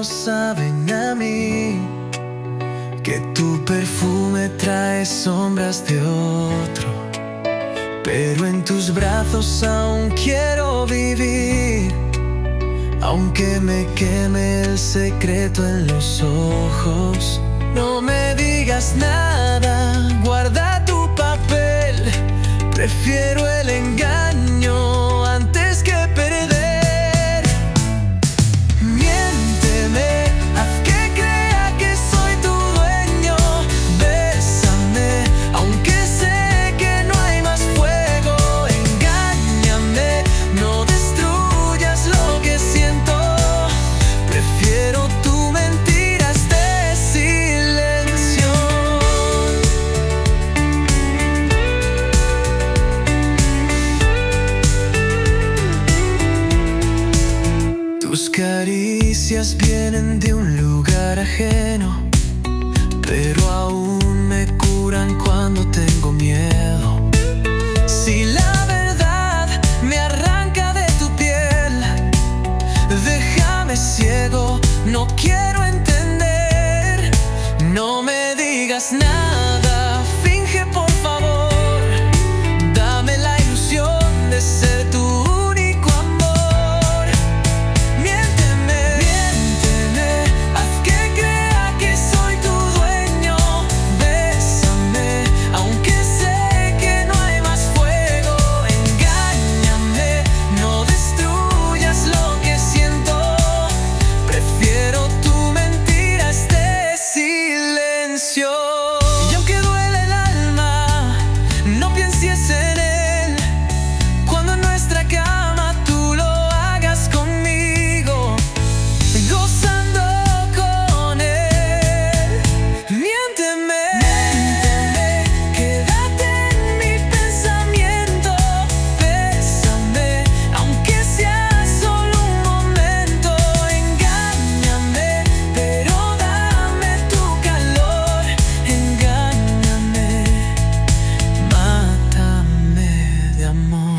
no saben a mí que tu perfume trae sombras de otro, pero en tus brazos aún quiero vivir, aunque me queme el secreto en los ojos. No me digas nada, guarda tu papel, prefiero el engaño antes que perder. Miénteme, haz que crea que soy tu dueño, bésame, aunque sé que no hay más fuego. Engáñame, no destruyas lo que siento, prefiero tu mentira este silencio. Tus caricias vienen de un lugar ajeno, pero aún me curan cuando tengo miedo. Si la verdad me arranca de tu piel, déjame ciego, no quiero entender. No me digas nada, finge por favor, dame la ilusión de ser tu único amor. Miénteme, miénteme, haz que crea que soy tu dueño, bésame, aunque sé que no hay más fuego. Engáñame, no destruyas lo que siento, prefiero tu mentira este silencio. Y aunque duele el alma, no pienses en él, cuando en nuestra cama tú lo hagas conmigo, gozando con él. Miénteme, miénteme, quédate en mi pensamiento, bésame, aunque sea solo un momento. Engáñame, pero dame tu calor. Engáñame, mátame de amor.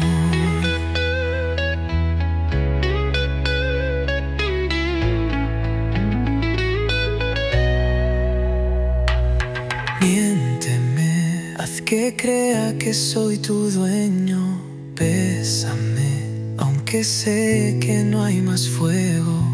Miénteme, haz que crea que soy tu dueño, bésame, aunque sé que no hay más fuego.